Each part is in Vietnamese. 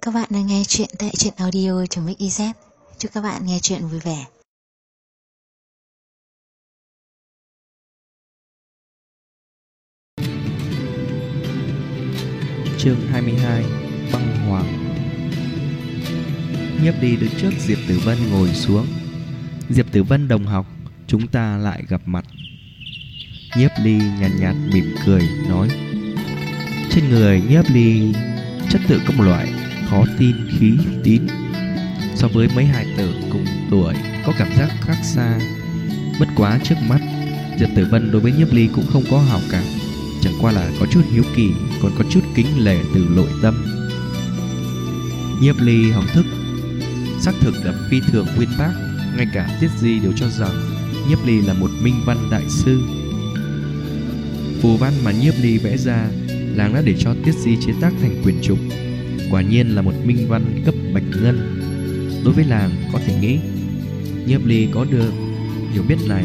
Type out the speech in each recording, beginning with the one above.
Các bạn đang nghe chuyện tại truyện audio.mix.iz. Chúc các bạn nghe chuyện vui vẻ. Chương 22: Băng Hoàng. Nhiếp Ly đứng trước Diệp Tử Vân ngồi xuống. Diệp Tử Vân đồng học, chúng ta lại gặp mặt. Nhiếp Ly nhàn nhạt mỉm cười nói. Trên người Nhiếp Ly chất tự có một loại khó tin khí tín. So với mấy hài tử cùng tuổi có cảm giác khác xa. Bất quá trước mắt Diệp Tử Vân đối với Nhiếp Ly cũng không có hảo cảm, chẳng qua là có chút hiếu kỳ, còn có chút kính nể từ nội tâm. Nhiếp Ly học thức xác thực là phi thường uyên bác, ngay cả Tiết Di đều cho rằng Nhiếp Ly là một minh văn đại sư. Phù văn mà Nhiếp Ly vẽ ra, làng đã để cho Tiết Di chế tác thành quyển trục. Quả nhiên là một minh văn cấp bạch ngân. Đối với làng có thể nghĩ Nhiếp Ly có được hiểu biết này.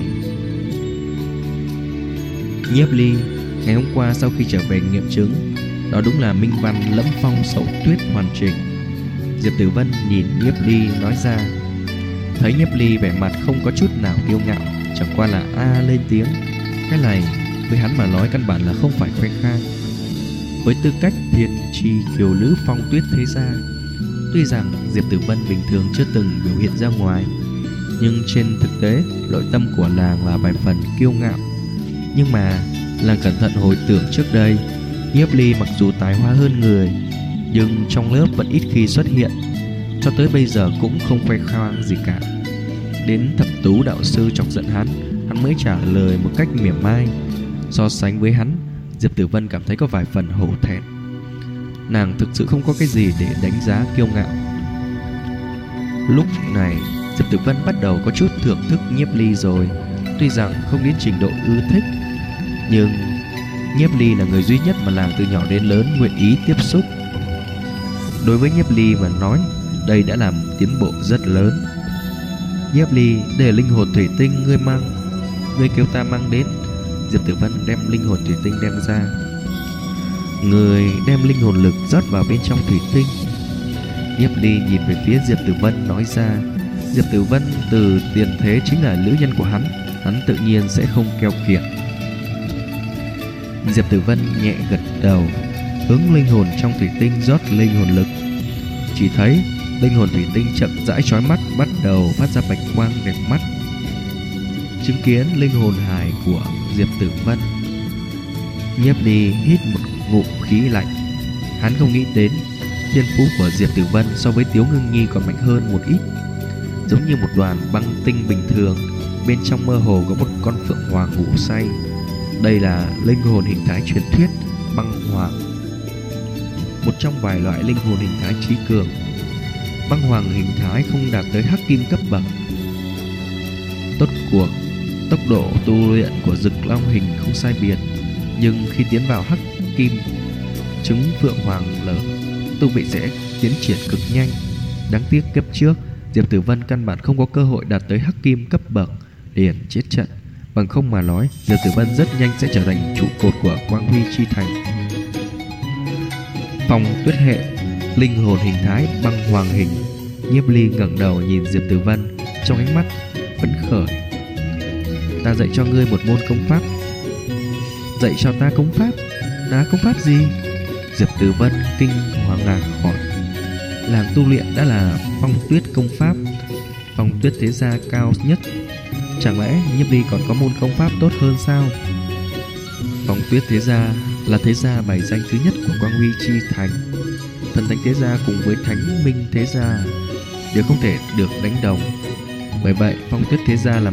Nhiếp Ly ngày hôm qua sau khi trở về nghiệm chứng, đó đúng là minh văn lẫm phong sậu tuyết hoàn chỉnh. Diệp Tử Vân nhìn Nhiếp Ly nói ra. Thấy Nhiếp Ly vẻ mặt không có chút nào kiêu ngạo, chẳng qua là lên tiếng. Cái này với hắn mà nói căn bản là không phải khoe khoang. Với tư cách thiên tri kiều nữ phong tuyết thế gia, tuy rằng Diệp Tử Vân bình thường chưa từng biểu hiện ra ngoài, nhưng trên thực tế nội tâm của làng là vài phần kiêu ngạo. Nhưng mà làng cẩn thận hồi tưởng trước đây, Nhiếp Ly mặc dù tài hoa hơn người, nhưng trong lớp vẫn ít khi xuất hiện, cho tới bây giờ cũng không khoe khoang gì cả. Đến Thập Tú đạo sư chọc giận hắn mới trả lời một cách mỉa mai. So sánh với hắn, Diệp Tử Vân cảm thấy có vài phần hổ thẹn. Nàng thực sự không có cái gì để đánh giá kiêu ngạo. Lúc này Diệp Tử Vân bắt đầu có chút thưởng thức Nhiếp Ly rồi. Tuy rằng không đến trình độ ưa thích, nhưng Nhiếp Ly là người duy nhất mà làng từ nhỏ đến lớn nguyện ý tiếp xúc. Đối với Nhiếp Ly mà nói, đây đã làm tiến bộ rất lớn. Nhiếp Ly, đây là linh hồn thủy tinh ngươi kêu ta mang đến. Diệp Tử Vân đem linh hồn thủy tinh đem ra. Người đem linh hồn lực rót vào bên trong thủy tinh. Nhiếp Ly nhìn về phía Diệp Tử Vân nói ra. Diệp Tử Vân từ tiền thế chính là nữ nhân của hắn tự nhiên sẽ không keo kiệt. Diệp Tử Vân nhẹ gật đầu, hướng linh hồn trong thủy tinh rót linh hồn lực. Chỉ thấy linh hồn thủy tinh chậm rãi chói mắt, bắt đầu phát ra bạch quang đẹp mắt. Chứng kiến linh hồn hài của Diệp Tử Vân, Nhiếp Ly hít một ngụm khí lạnh. Hắn không nghĩ đến thiên phú của Diệp Tử Vân so với Tiếu Ngưng Nhi còn mạnh hơn một ít. Giống như một đoàn băng tinh bình thường, bên trong mơ hồ có một con phượng hoàng ngủ say. Đây là linh hồn hình thái truyền thuyết băng hoàng, một trong vài loại linh hồn hình thái trí cường. Băng hoàng hình thái không đạt tới hắc kim cấp bậc. Tốc độ tu luyện của Dực Long hình không sai biệt, nhưng khi tiến vào hắc kim trứng phượng hoàng lở, tu vị sẽ tiến triển cực nhanh. Đáng tiếc kiếp trước Diệp Tử Vân căn bản không có cơ hội đạt tới hắc kim cấp bậc liền chết trận. Bằng không mà nói, Diệp Tử Vân rất nhanh sẽ trở thành trụ cột của Quang Huy Chi Thành. Phong tuyết hệ linh hồn hình thái băng hoàng hình. Nhiếp Ly ngẩng đầu nhìn Diệp Tử Vân, trong ánh mắt phấn khởi. Ta dạy cho ngươi một môn công pháp. Dạy cho ta công pháp? Ta công pháp gì? Diệp Tử Vân kinh hoàng ngạc hỏi. Làng tu luyện đã là phong tuyết công pháp, phong tuyết thế gia cao nhất. Chẳng lẽ Nhiếp Ly còn có môn công pháp tốt hơn sao? Phong tuyết thế gia là thế gia bài danh thứ nhất của Quang Huy Chi Thành. Thần thánh thế gia cùng với thánh minh thế gia đều không thể được đánh đồng. Bởi vậy phong tuyết thế gia là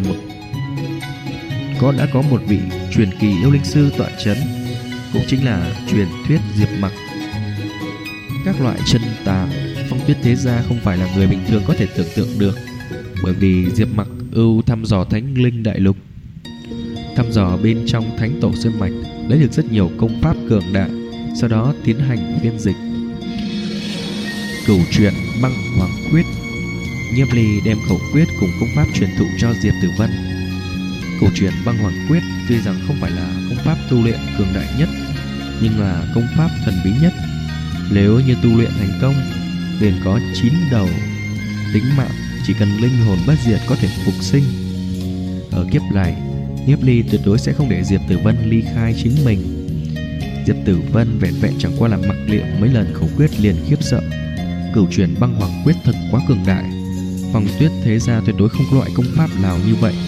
đã có một vị truyền kỳ yêu linh sư tọa chấn, cũng chính là truyền thuyết Diệp Mặc. Các loại chân tàng, phong tuyết thế gia không phải là người bình thường có thể tưởng tượng được. Bởi vì Diệp Mặc ưu thăm dò thánh linh đại lục, thăm dò bên trong thánh tổ sơn mạch, lấy được rất nhiều công pháp cường đại, sau đó tiến hành phiên dịch. Cửu truyện băng hoàng quyết. Nhiếp Ly đem khẩu quyết cùng công pháp truyền thụ cho Diệp Tử Vân. Cửu truyện băng hoàng quyết tuy rằng không phải là công pháp tu luyện cường đại nhất, nhưng là công pháp thần bí nhất. Nếu như tu luyện thành công, liền có 9 đầu. Tính mạng chỉ cần linh hồn bất diệt có thể phục sinh. Ở kiếp này, Nhiếp Ly tuyệt đối sẽ không để Diệp Tử Vân ly khai chính mình. Diệp Tử Vân vẹn vẹn chẳng qua là mặc liệu mấy lần khẩu quyết liền khiếp sợ. Cửu truyền băng hoàng quyết thật quá cường đại. Phong Tuyết thế gia tuyệt đối không có loại công pháp nào như vậy.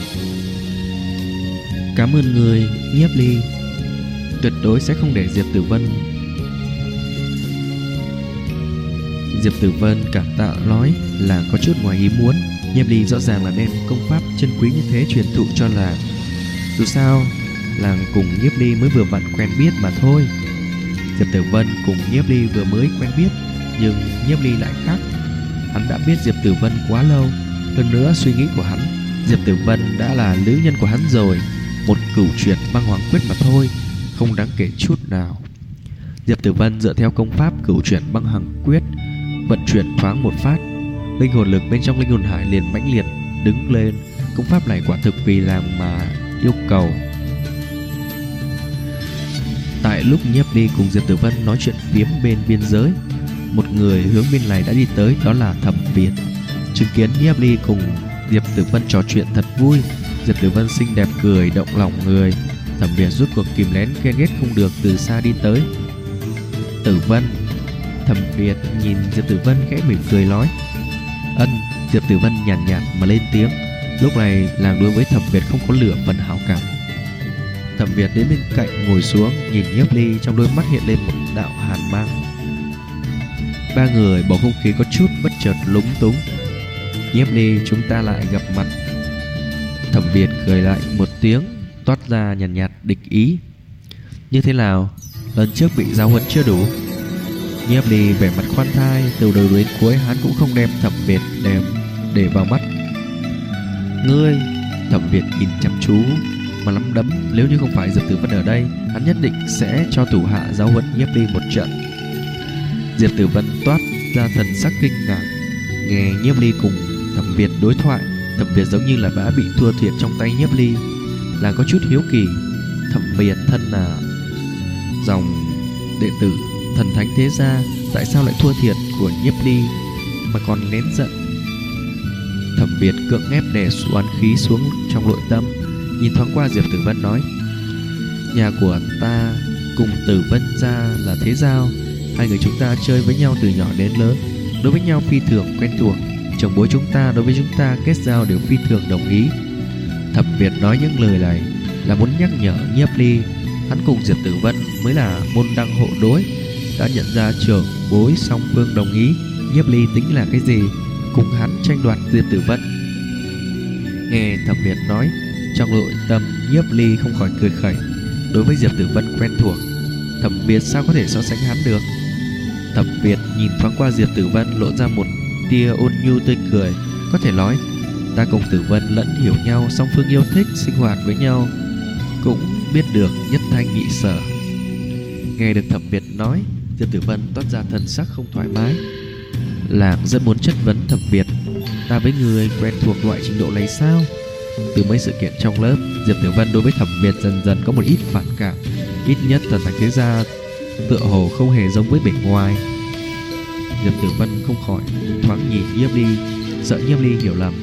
Cảm ơn người, Nhiếp Ly. Tuyệt đối sẽ không để Diệp Tử Vân. Diệp Tử Vân cảm tạ nói là có chút ngoài ý muốn. Nhiếp Ly rõ ràng là đem công pháp chân quý như thế truyền thụ cho làng. Dù sao làng cùng Nhiếp Ly mới vừa vặn quen biết mà thôi. Diệp Tử Vân cùng Nhiếp Ly vừa mới quen biết, nhưng Nhiếp Ly lại khác. Hắn đã biết Diệp Tử Vân quá lâu. Hơn nữa suy nghĩ của hắn, Diệp Tử Vân đã là nữ nhân của hắn rồi. Một cửu truyền băng hoàng quyết mà thôi, không đáng kể chút nào. Diệp Tử Vân dựa theo công pháp cửu truyền băng hoàng quyết vận chuyển thoáng một phát, linh hồn lực bên trong linh hồn hải liền mãnh liệt đứng lên. Công pháp này quả thực vì làm mà yêu cầu. Tại lúc Nhiếp Ly cùng Diệp Tử Vân nói chuyện phiếm bên biên giới, một người hướng bên này đã đi tới, đó là Thẩm Việt. Chứng kiến Nhiếp Ly cùng Diệp Tử Vân trò chuyện thật vui, Diệp Tử Vân xinh đẹp cười động lòng người. Thẩm Việt rút cuộc kìm nén ghen ghét không được, từ xa đi tới. Tử Vân. Thẩm Việt nhìn Diệp Tử Vân khẽ mỉm cười nói. Ân. Diệp Tử Vân nhàn nhạt mà lên tiếng. Lúc này làng đối với Thẩm Việt không có lửa phần hảo cảm. Thẩm Việt đến bên cạnh ngồi xuống, nhìn Nhiếp Ly, trong đôi mắt hiện lên một đạo hàn mang. Ba người bầu không khí có chút bất chợt lúng túng. Nhiếp Ly, chúng ta lại gặp mặt. Thẩm Việt cười lại một tiếng, toát ra nhàn nhạt địch ý. Như thế nào? Lần trước bị giáo huấn chưa đủ? Nhiếp Ly vẻ mặt khoan thai, từ đầu đến cuối hắn cũng không đem Thẩm Việt để vào mắt. Ngươi. Thẩm Việt nhìn chăm chú mà nắm đấm. Nếu như không phải Diệp Tử Vân ở đây, hắn nhất định sẽ cho thủ hạ giáo huấn Nhiếp Ly một trận. Diệp Tử Vân toát ra thần sắc kinh ngạc. Nghe Nhiếp Ly cùng Thẩm Việt đối thoại, Thẩm Việt giống như là đã bị thua thiệt trong tay Nhiếp Ly, là có chút hiếu kỳ. Thẩm Việt thân là dòng đệ tử thần thánh thế gia, tại sao lại thua thiệt của Nhiếp Ly mà còn nén giận? Thẩm Việt cưỡng ép đè oán khí xuống trong nội tâm, nhìn thoáng qua Diệp Tử Vân nói. Nhà của ta cùng Tử Vân gia là thế giao, hai người chúng ta chơi với nhau từ nhỏ đến lớn, đối với nhau phi thường quen thuộc. Chồng bối chúng ta đối với chúng ta kết giao đều phi thường đồng ý. Thẩm Việt nói những lời này là muốn nhắc nhở Nhiếp Ly, hắn cùng Diệp Tử Vân mới là môn đăng hộ đối. Đã nhận ra trưởng bối song phương đồng ý, Nhiếp Ly tính là cái gì cùng hắn tranh đoạt Diệp Tử Vân? Nghe Thẩm Việt nói, trong nội tâm Nhiếp Ly không khỏi cười khẩy. Đối với Diệp Tử Vân quen thuộc, Thẩm Việt sao có thể so sánh hắn được? Thẩm Việt nhìn thoáng qua Diệp Tử Vân, lộ ra một tia ôn nhu tươi cười. Có thể nói, ta cùng Tử Vân lẫn hiểu nhau, song phương yêu thích, sinh hoạt với nhau, cũng biết được nhất thanh nhị sở. Nghe được Thẩm Việt nói, Diệp Tử Vân toát ra thần sắc không thoải mái. Làng rất muốn chất vấn Thẩm Việt, ta với người quen thuộc loại trình độ này sao? Từ mấy sự kiện trong lớp, Diệp Tử Vân đối với Thẩm Việt dần dần có một ít phản cảm. Ít nhất thần thánh thế gia tựa hồ không hề giống với bề ngoài. Diệp Tử Vân không khỏi thoáng nhìn Nhiếp Ly, sợ Nhiếp Ly hiểu lầm.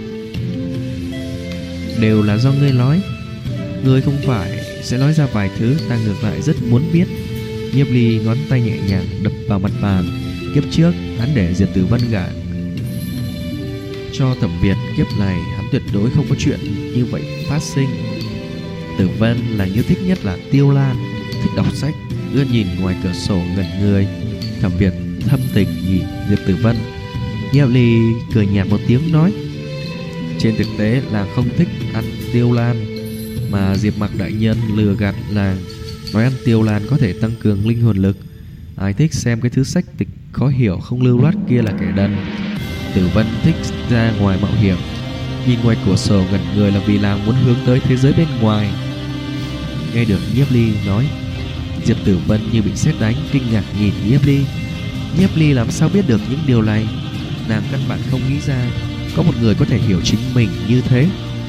Đều là do ngươi nói, ngươi không phải sẽ nói ra vài thứ ta ngược lại rất muốn biết. Nhiếp Ly ngón tay nhẹ nhàng đập vào mặt bàn. Kiếp trước hắn để Diệp Tử Vân gả cho Thẩm Việt, kiếp này hắn tuyệt đối không có chuyện như vậy phát sinh. Tử Vân là yêu thích nhất là Tiêu Lan, thích đọc sách, ưa nhìn ngoài cửa sổ ngẩn người. Thẩm Việt thâm tình nhìn Diệp Tử Vân. Nhiếp Ly cười nhạt một tiếng nói, trên thực tế là không thích ăn Tiêu Lan, mà Diệp Mặc đại nhân lừa gạt làng, nói ăn Tiêu Lan có thể tăng cường linh hồn lực. Ai thích xem cái thứ sách tịch khó hiểu không lưu loát kia là kẻ đần. Tử Vân thích ra ngoài mạo hiểm, nhìn ngoài cửa sổ ngẩn người là vì làng muốn hướng tới thế giới bên ngoài. Nghe được Nhiếp Ly nói, Diệp Tử Vân như bị sét đánh, kinh ngạc nhìn Nhiếp Ly. Nhiếp Ly làm sao biết được những điều này? Nàng căn bản không nghĩ ra có một người có thể hiểu chính mình như thế.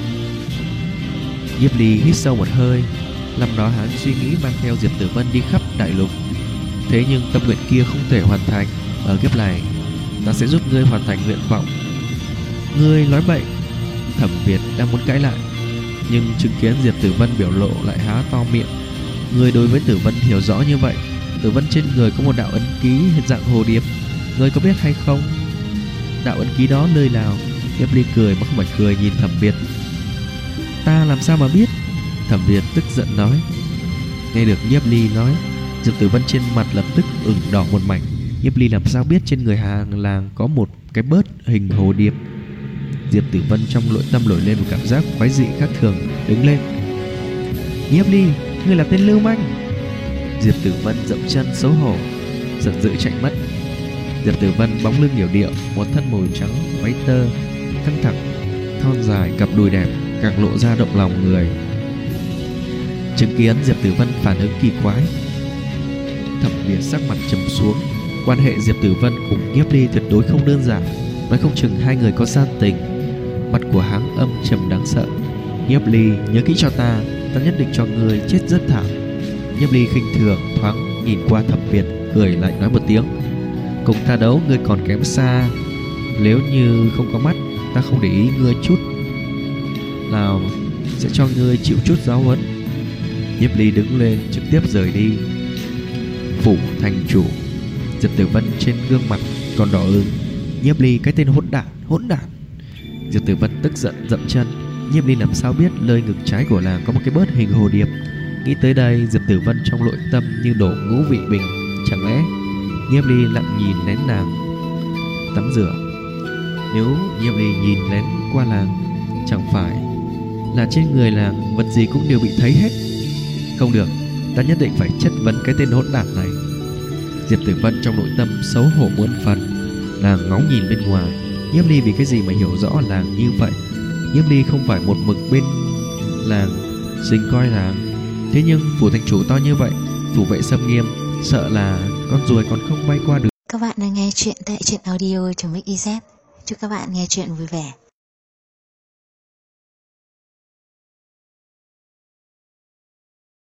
Nhiếp Ly hít sâu một hơi. Năm đó hắn suy nghĩ mang theo Diệp Tử Vân đi khắp đại lục, thế nhưng tâm nguyện kia không thể hoàn thành. Ở kiếp này ta sẽ giúp ngươi hoàn thành nguyện vọng. Ngươi nói bậy. Thẩm Việt đang muốn cãi lại, nhưng chứng kiến Diệp Tử Vân biểu lộ lại há to miệng. Ngươi đối với Tử Vân hiểu rõ như vậy. Tử Vân trên người có một đạo ấn ký hình dạng hồ điệp, ngươi có biết hay không? Đạo ấn ký đó nơi nào? Nhiếp Ly cười mà không phải cười nhìn Thẩm Việt. Ta làm sao mà biết? Thẩm Việt tức giận nói. Nghe được Nhiếp Ly nói, Diệp Tử Vân trên mặt lập tức ửng đỏ một mảnh. Nhiếp Ly làm sao biết trên người hàng làng có một cái bớt hình hồ điệp? Diệp Tử Vân trong nội tâm nổi lên một cảm giác quái dị khác thường, đứng lên. Nhiếp Ly, ngươi là tên lưu manh. Diệp Tử Vân dậm chân xấu hổ, giận dữ chạy mất. Diệp Tử Vân bóng lưng yểu điệu, một thân màu trắng váy tơ căng thẳng, thon dài, cặp đùi đẹp càng lộ ra động lòng người. Chứng kiến Diệp Tử Vân phản ứng kỳ quái, Thẩm Việt sắc mặt trầm xuống. Quan hệ Diệp Tử Vân cùng Nhiếp Ly tuyệt đối không đơn giản, nói không chừng hai người có gian tình. Mặt của hắn âm trầm đáng sợ. Nhiếp Ly, nhớ kỹ cho ta nhất định cho ngươi chết rất thảm. Nhiếp Ly khinh thường thoáng nhìn qua Thẩm Việt, cười lạnh nói một tiếng. Cùng ta đấu ngươi còn kém xa. Nếu như không có mắt, ta không để ý ngươi chút nào, sẽ cho ngươi chịu chút giáo huấn. Nhiếp Ly đứng lên trực tiếp rời đi. Phủ thành chủ. Diệp Tử Vân trên gương mặt còn đỏ ửng. Nhiếp Ly, cái tên hỗn đản. Diệp Tử Vân tức giận dậm chân. Nhiếp Ly làm sao biết nơi ngực trái của nàng có một cái bớt hình hồ điệp? Nghĩ tới đây, Diệp Tử Vân trong nội tâm như đổ ngũ vị bình. Chẳng lẽ Nhiếp Ly lặng nhìn lén nàng tắm rửa? Nếu Nhiếp Ly nhìn lén qua nàng, chẳng phải là trên người nàng vật gì cũng đều bị thấy hết? Không được, ta nhất định phải chất vấn cái tên hỗn đản này. Diệp Tử Vân trong nội tâm xấu hổ muôn phần. Nàng ngóng nhìn bên ngoài, Nhiếp Ly vì cái gì mà hiểu rõ làng như vậy? Nhiếp Ly không phải một mực bên làng sinh coi làng. Thế nhưng phủ thành chủ to như vậy, thủ vệ xâm nghiêm, sợ là con ruồi còn không bay qua được. Các bạn đang nghe chuyện tại truyện audio.mix.iz. Chúc các bạn nghe chuyện vui vẻ.